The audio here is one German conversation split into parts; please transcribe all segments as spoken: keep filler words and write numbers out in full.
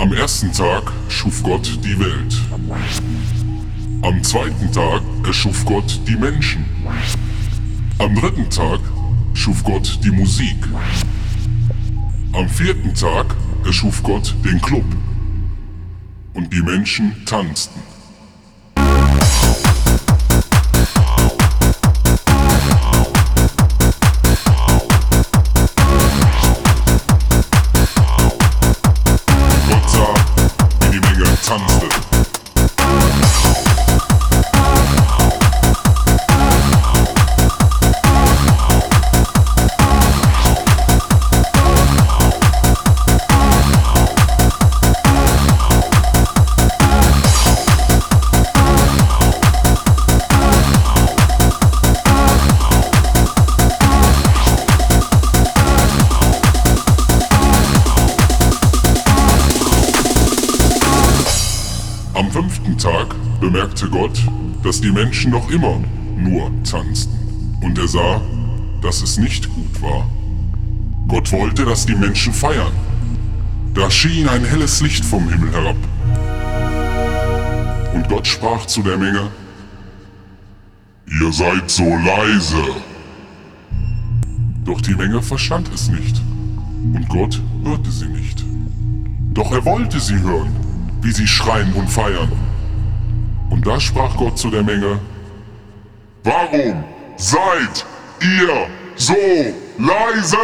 Am ersten Tag schuf Gott die Welt. Am zweiten Tag erschuf Gott die Menschen. Am dritten Tag schuf Gott die Musik. Am vierten Tag erschuf Gott den Club. Und die Menschen tanzten. Gott sah, wie die Menge tanzte. Am fünften Tag bemerkte Gott, dass die Menschen noch immer nur tanzten. Und er sah, dass es nicht gut war. Gott wollte, dass die Menschen feiern. Da schien ein helles Licht vom Himmel herab. Und Gott sprach zu der Menge: Ihr seid so leise. Doch die Menge verstand es nicht. Und Gott hörte sie nicht. Doch er wollte sie hören, wie sie schreien und feiern. Und da sprach Gott zu der Menge: Warum seid ihr so leise?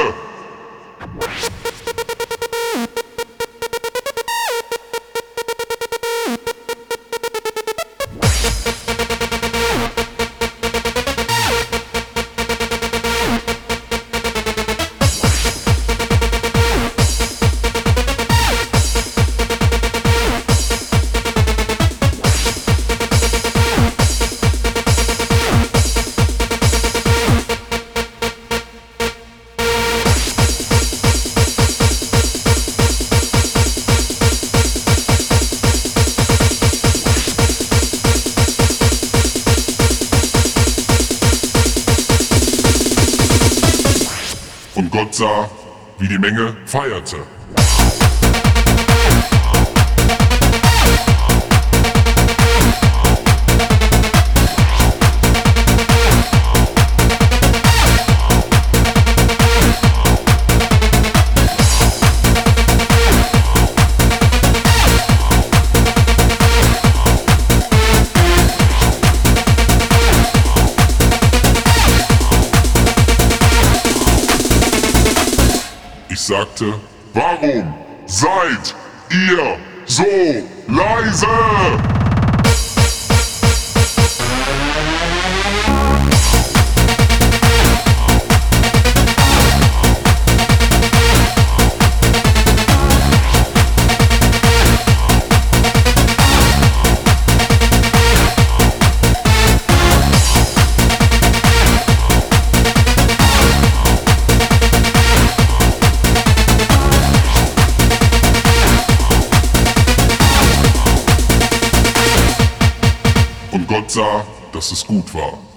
Und Gott sah, wie die Menge feierte. Ich sagte: Warum seid ihr so leise? Und Gott sah, dass es gut war.